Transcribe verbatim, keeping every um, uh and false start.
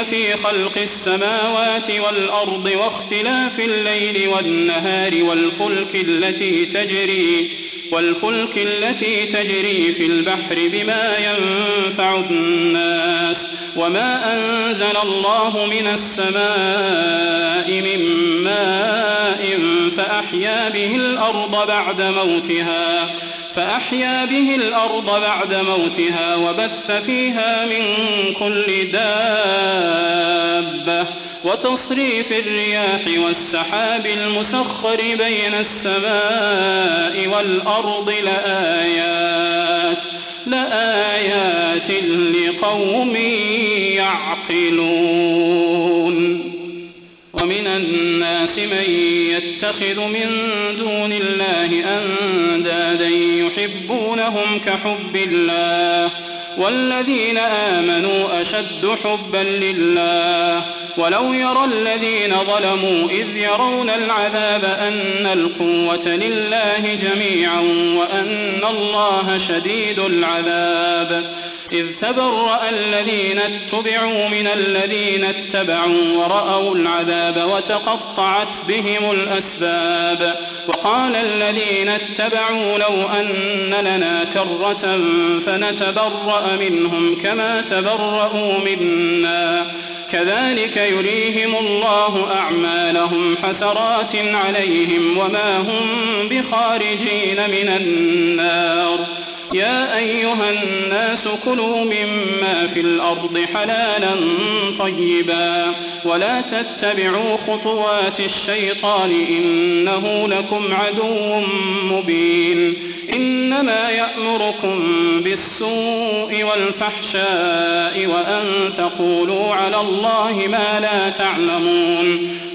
إن في خلق السماوات والأرض واختلاف الليل والنهار والفلك التي تجري والفلك التي تجري في البحر بما ينفع الناس وما أنزل الله من السماء من ماء فأحيا به الأرض بعد موتها فأحيا به الأرض بعد موتها وبث فيها من كل دابة وتصريف الرياح والسحاب المسخر بين السماء والأرض لآيات لآيات لقوم يعقلون. ومن الناس من يتخذ من دون الله أندادا يحبونهم كحب الله والذين آمنوا أشد حبا لله ولو يرى الذين ظلموا إذ يرون العذاب أن القوة لله جميعا وأن الله شديد العذاب إذ تبرأ الذين اتبعوا من الذين اتبعوا ورأوا العذاب وتقطعت بهم الأسباب وقال الذين اتبعوا لو أن لنا كرة فنتبرأ منهم كما تبرأوا منا كذلك يريهم الله أعمالهم حسرات عليهم وما هم بخارجين من النار. يا أيها الناس كلوا مما في الأرض حلالا طيبا ولا تتبعوا خطوات الشيطان إنه لكم عدو مبين. إنما يأمركم بالسوء والفحشاء وأن تقولوا على الله ما لا تعلمون